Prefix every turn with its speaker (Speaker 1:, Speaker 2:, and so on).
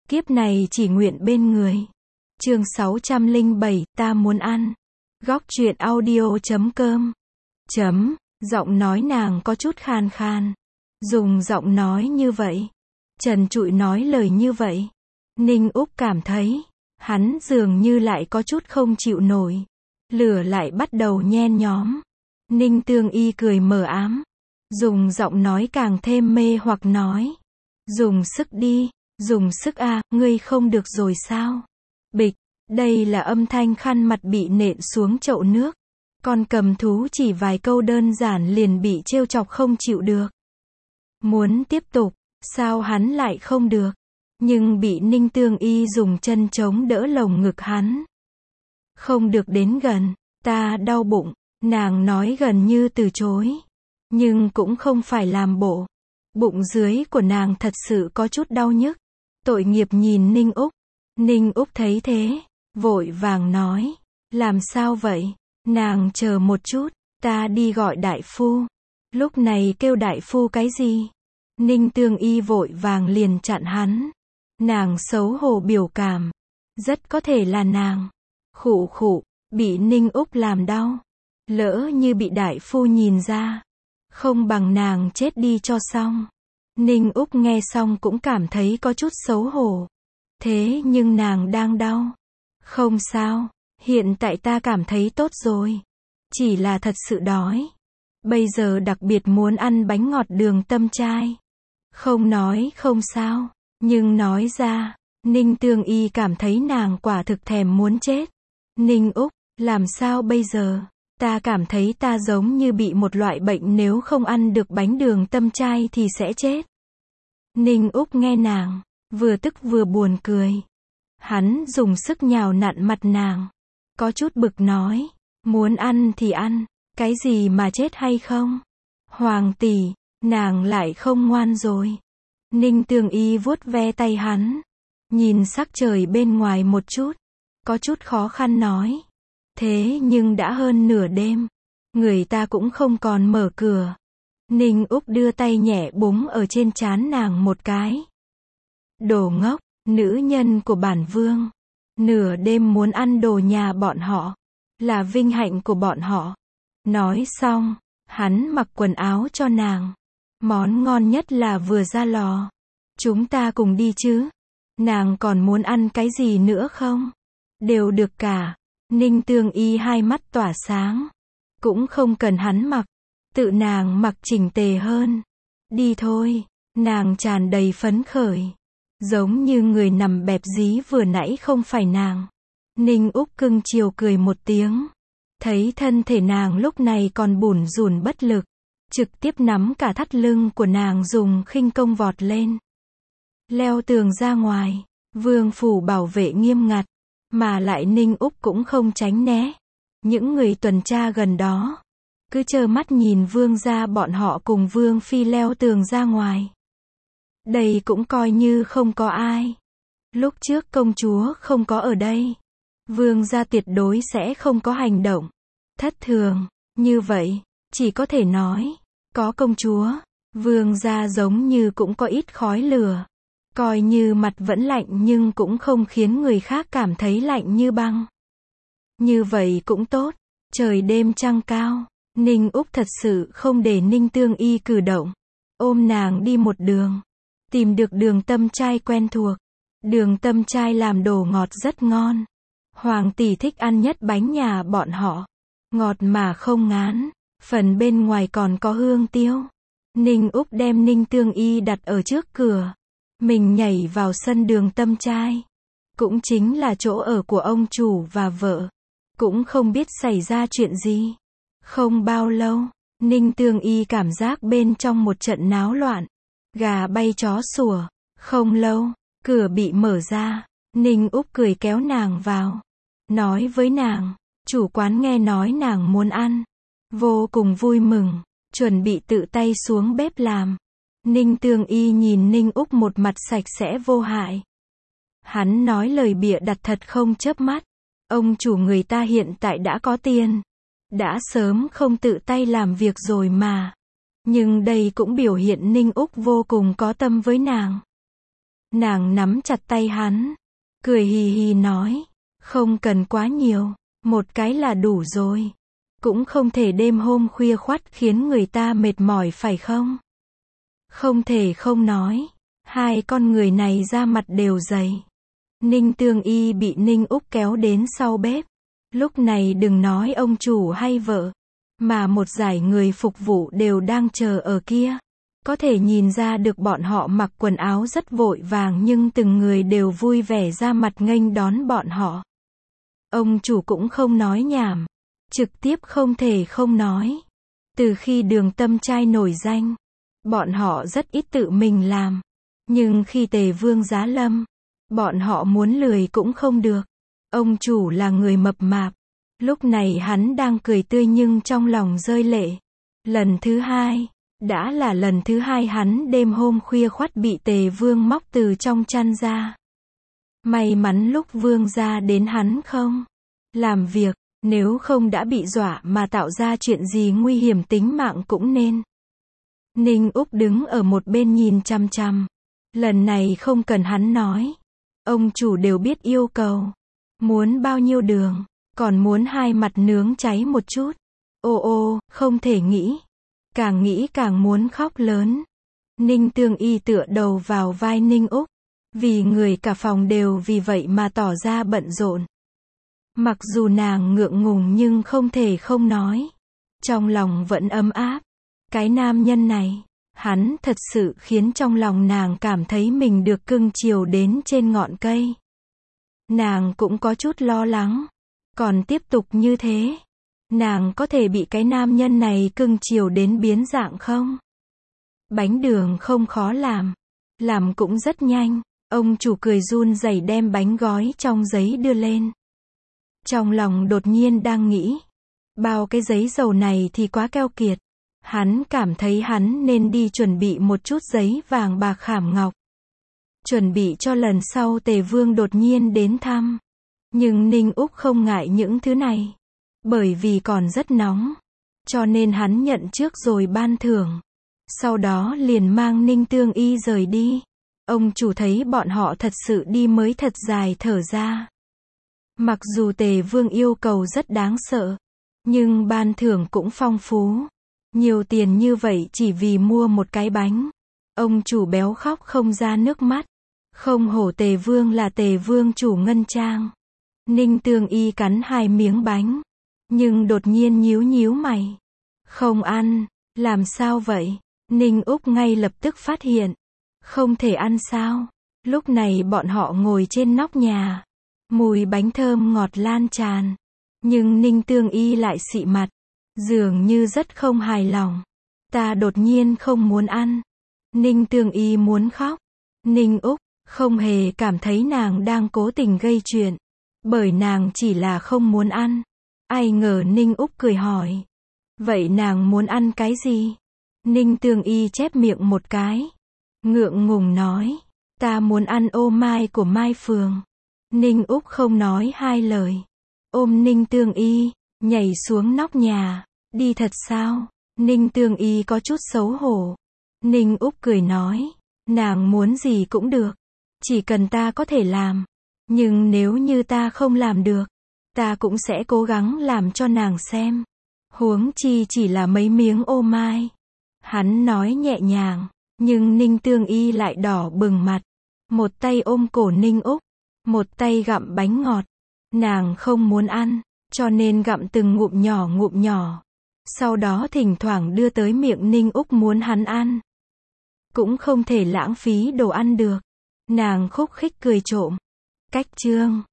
Speaker 1: Kiếp này chỉ nguyện bên người. Chương 607, ta muốn ăn. Góc truyện audio.com. Giọng nói nàng có chút khan khan. Dùng giọng nói như vậy, trần trụi nói lời như vậy, Ninh Úc cảm thấy, hắn dường như lại có chút không chịu nổi. Lửa lại bắt đầu nhen nhóm. Ninh Tương Y cười mờ ám, dùng giọng nói càng thêm mê hoặc nói. Dùng sức đi, dùng sức a, ngươi không được rồi sao? Bịch, đây là âm thanh khăn mặt bị nện xuống chậu nước. Con cầm thú chỉ vài câu đơn giản liền bị trêu chọc không chịu được. Muốn tiếp tục, sao hắn lại không được? Nhưng bị Ninh Tương Y dùng chân chống đỡ lồng ngực hắn. Không được đến gần, ta đau bụng, nàng nói gần như từ chối. Nhưng cũng không phải làm bộ. Bụng dưới của nàng thật sự có chút đau nhức. Tội nghiệp nhìn Ninh Úc. Ninh Úc thấy thế, vội vàng nói. Làm sao vậy? Nàng chờ một chút, ta đi gọi đại phu. Lúc này kêu đại phu cái gì? Ninh Tương Y vội vàng liền chặn hắn. Nàng xấu hổ biểu cảm. Rất có thể là nàng. Khụ khụ, bị Ninh Úc làm đau. Lỡ như bị đại phu nhìn ra. Không bằng nàng chết đi cho xong. Ninh Úc nghe xong cũng cảm thấy có chút xấu hổ. Thế nhưng nàng đang đau. Không sao, hiện tại ta cảm thấy tốt rồi. Chỉ là thật sự đói. Bây giờ đặc biệt muốn ăn bánh ngọt đường tâm trai. Không nói không sao, nhưng nói ra, Ninh Tương Y cảm thấy nàng quả thực thèm muốn chết. Ninh Úc, làm sao bây giờ? Ta cảm thấy ta giống như bị một loại bệnh, nếu không ăn được bánh đường tâm trai thì sẽ chết. Ninh Úc nghe nàng, vừa tức vừa buồn cười. Hắn dùng sức nhào nặn mặt nàng. Có chút bực nói, muốn ăn thì ăn, cái gì mà chết hay không? Hoàng tỷ, nàng lại không ngoan rồi. Ninh Tương Y vuốt ve tay hắn. Nhìn sắc trời bên ngoài một chút. Có chút khó khăn nói. Thế nhưng đã hơn nửa đêm. Người ta cũng không còn mở cửa. Ninh Úc đưa tay nhẹ búng ở trên trán nàng một cái. Đồ ngốc, nữ nhân của bản vương. Nửa đêm muốn ăn đồ nhà bọn họ. Là vinh hạnh của bọn họ. Nói xong, hắn mặc quần áo cho nàng. Món ngon nhất là vừa ra lò. Chúng ta cùng đi chứ. Nàng còn muốn ăn cái gì nữa không? Đều được cả. Ninh Tương Y hai mắt tỏa sáng. Cũng không cần hắn mặc. Tự nàng mặc chỉnh tề hơn. Đi thôi. Nàng tràn đầy phấn khởi. Giống như người nằm bẹp dí vừa nãy không phải nàng. Ninh Úc cưng chiều cười một tiếng. Thấy thân thể nàng lúc này còn bủn rủn bất lực. Trực tiếp nắm cả thắt lưng của nàng dùng khinh công vọt lên. Leo tường ra ngoài. Vương phủ bảo vệ nghiêm ngặt. Mà lại Ninh Úc cũng không tránh né. Những người tuần tra gần đó cứ trơ mắt nhìn vương gia bọn họ cùng vương phi leo tường ra ngoài. Đây cũng coi như không có ai. Lúc trước công chúa không có ở đây. Vương gia tuyệt đối sẽ không có hành động thất thường. Như vậy, chỉ có thể nói, có công chúa, vương gia giống như cũng có ít khói lửa. Coi như mặt vẫn lạnh nhưng cũng không khiến người khác cảm thấy lạnh như băng. Như vậy cũng tốt. Trời đêm trăng cao. Ninh Úc thật sự không để Ninh Tương Y cử động. Ôm nàng đi một đường. Tìm được đường tâm trai quen thuộc. Đường tâm trai làm đồ ngọt rất ngon. Hoàng tỷ thích ăn nhất bánh nhà bọn họ. Ngọt mà không ngán. Phần bên ngoài còn có hương tiêu. Ninh Úc đem Ninh Tương Y đặt ở trước cửa. Mình nhảy vào sân đường tâm trai. Cũng chính là chỗ ở của ông chủ và vợ. Cũng không biết xảy ra chuyện gì. Không bao lâu, Ninh Tương Y cảm giác bên trong một trận náo loạn. Gà bay chó sủa. Không lâu, cửa bị mở ra. Ninh Úc cười kéo nàng vào. Nói với nàng, chủ quán nghe nói nàng muốn ăn. Vô cùng vui mừng, chuẩn bị tự tay xuống bếp làm. Ninh Tương Y nhìn Ninh Úc một mặt sạch sẽ vô hại. Hắn nói lời bịa đặt thật không chớp mắt. Ông chủ người ta hiện tại đã có tiền. Đã sớm không tự tay làm việc rồi mà. Nhưng đây cũng biểu hiện Ninh Úc vô cùng có tâm với nàng. Nàng nắm chặt tay hắn, cười hì hì nói, không cần quá nhiều, một cái là đủ rồi. Cũng không thể đêm hôm khuya khoắt khiến người ta mệt mỏi phải không? Không thể không nói, hai con người này da mặt đều dày. Ninh Tương Y bị Ninh Úc kéo đến sau bếp. Lúc này đừng nói ông chủ hay vợ, mà một dải người phục vụ đều đang chờ ở kia. Có thể nhìn ra được bọn họ mặc quần áo rất vội vàng nhưng từng người đều vui vẻ ra mặt nghênh đón bọn họ. Ông chủ cũng không nói nhảm, trực tiếp không thể không nói. Từ khi Đường Tâm Trai nổi danh, bọn họ rất ít tự mình làm. Nhưng khi Tề Vương giá lâm, bọn họ muốn lười cũng không được. Ông chủ là người mập mạp. Lúc này hắn đang cười tươi nhưng trong lòng rơi lệ. Lần thứ hai, đã là lần thứ hai hắn đêm hôm khuya khoắt bị Tề Vương móc từ trong chăn ra. May mắn lúc Vương gia đến hắn không làm việc, nếu không đã bị dọa mà tạo ra chuyện gì nguy hiểm tính mạng cũng nên. Ninh Úc đứng ở một bên nhìn chằm chằm. Lần này không cần hắn nói, ông chủ đều biết yêu cầu. Muốn bao nhiêu đường, còn muốn hai mặt nướng cháy một chút. Ô, không thể nghĩ. Càng nghĩ càng muốn khóc lớn. Ninh Tương Y tựa đầu vào vai Ninh Úc. Vì người cả phòng đều vì vậy mà tỏ ra bận rộn. Mặc dù nàng ngượng ngùng nhưng không thể không nói. Trong lòng vẫn ấm áp. Cái nam nhân này, hắn thật sự khiến trong lòng nàng cảm thấy mình được cưng chiều đến trên ngọn cây. Nàng cũng có chút lo lắng. Còn tiếp tục như thế, nàng có thể bị cái nam nhân này cưng chiều đến biến dạng không? Bánh đường không khó làm cũng rất nhanh. Ông chủ cười run rẩy đem bánh gói trong giấy đưa lên. Trong lòng đột nhiên đang nghĩ, bao cái giấy dầu này thì quá keo kiệt. Hắn cảm thấy hắn nên đi chuẩn bị một chút giấy vàng bạc khảm ngọc. Chuẩn bị cho lần sau Tề Vương đột nhiên đến thăm. Nhưng Ninh Úc không ngại những thứ này. Bởi vì còn rất nóng. Cho nên hắn nhận trước rồi ban thưởng. Sau đó liền mang Ninh Tương Y rời đi. Ông chủ thấy bọn họ thật sự đi mới thật dài thở ra. Mặc dù Tề Vương yêu cầu rất đáng sợ, nhưng ban thưởng cũng phong phú. Nhiều tiền như vậy chỉ vì mua một cái bánh. Ông chủ béo khóc không ra nước mắt. Không hổ Tề Vương là Tề Vương chủ ngân trang. Ninh Tương Y cắn hai miếng bánh. Nhưng đột nhiên nhíu mày. Không ăn, làm sao vậy? Ninh Úc ngay lập tức phát hiện. Không thể ăn sao? Lúc này bọn họ ngồi trên nóc nhà. Mùi bánh thơm ngọt lan tràn. Nhưng Ninh Tương Y lại xị mặt. Dường như rất không hài lòng. Ta đột nhiên không muốn ăn. Ninh Tương Y muốn khóc. Ninh Úc không hề cảm thấy nàng đang cố tình gây chuyện. Bởi nàng chỉ là không muốn ăn. Ai ngờ Ninh Úc cười hỏi. Vậy nàng muốn ăn cái gì? Ninh Tương Y chép miệng một cái. Ngượng ngùng nói. Ta muốn ăn ô mai của Mai Phường. Ninh Úc không nói hai lời. Ôm Ninh Tương Y, nhảy xuống nóc nhà. Đi thật sao? Ninh Tương Y có chút xấu hổ. Ninh Úc cười nói. Nàng muốn gì cũng được. Chỉ cần ta có thể làm. Nhưng nếu như ta không làm được, ta cũng sẽ cố gắng làm cho nàng xem. Huống chi chỉ là mấy miếng ô mai. Hắn nói nhẹ nhàng, nhưng Ninh Tương Y lại đỏ bừng mặt. Một tay ôm cổ Ninh Úc, một tay gặm bánh ngọt. Nàng không muốn ăn, cho nên gặm từng ngụm nhỏ. Sau đó thỉnh thoảng đưa tới miệng Ninh Úc muốn hắn ăn. Cũng không thể lãng phí đồ ăn được. Nàng khúc khích cười trộm. Cách chương